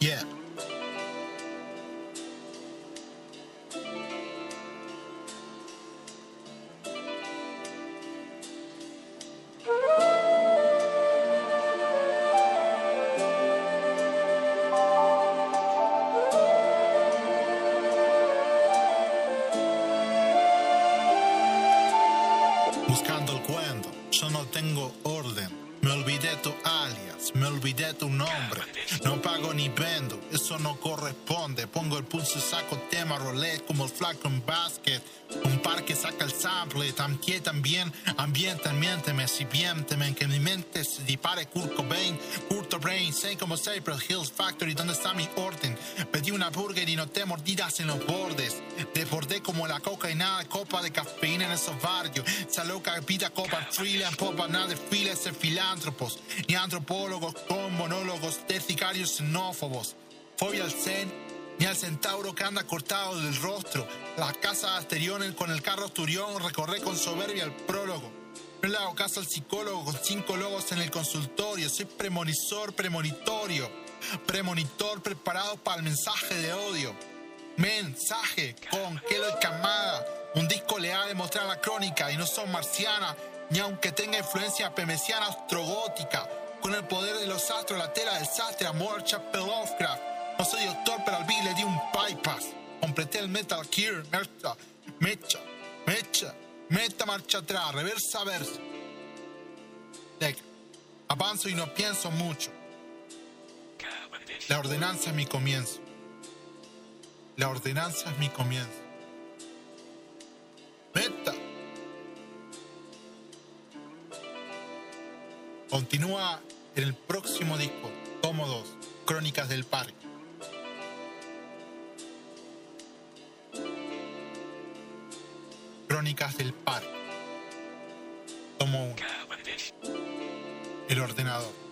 Yeah. Buscando el cuento, yo no tengo orden. Me olvidé tu alias, me olvidé tu nombre. No pago ni vendo, eso no corresponde. Pongo el pulso y saco tema, rolé como el flaco en basket. Un par que saca el sample, también, miénteme, si viénteme, que mi mente se dispare Kurt Cobain, Kurt Cobain, sé como Cypress Hills Factory, ¿dónde está mi orden? Pedí una burger y noté mordidas en los bordes. Desbordé como la cocaína, copa de cafeína en esos barrios. Esa loca vida copa freelance, popa, nada de filas de filántropos, ni antropólogos con monólogos de sicarios xenófobos. Fobia al zen, ni al centauro que anda cortado del rostro. La casa de Asterión con el carro Turión, recorré con soberbia el prólogo. No le hago caso al psicólogo con 5 logos en el consultorio. Soy premonitorio. Premonitor preparado para el mensaje de odio. Mensaje con Kelo y Camada. Un disco le ha de mostrar la crónica y no son marcianas, ni aunque tenga influencia pemesiana ostrogótica. Con el poder de los astros, la tela del sastre, amor, Chapel Lovecraft. No soy doctor, pero al Big le di un bypass. Completé el Metal Gear, meta, marcha atrás, reversa, versa. Avanzo y no pienso mucho. La ordenanza es mi comienzo. La ordenanza es mi comienzo. Meta. Continúa en el próximo disco, tomo 2, Crónicas del Parque. Crónicas del Parque. Tomo 1. El ordenador.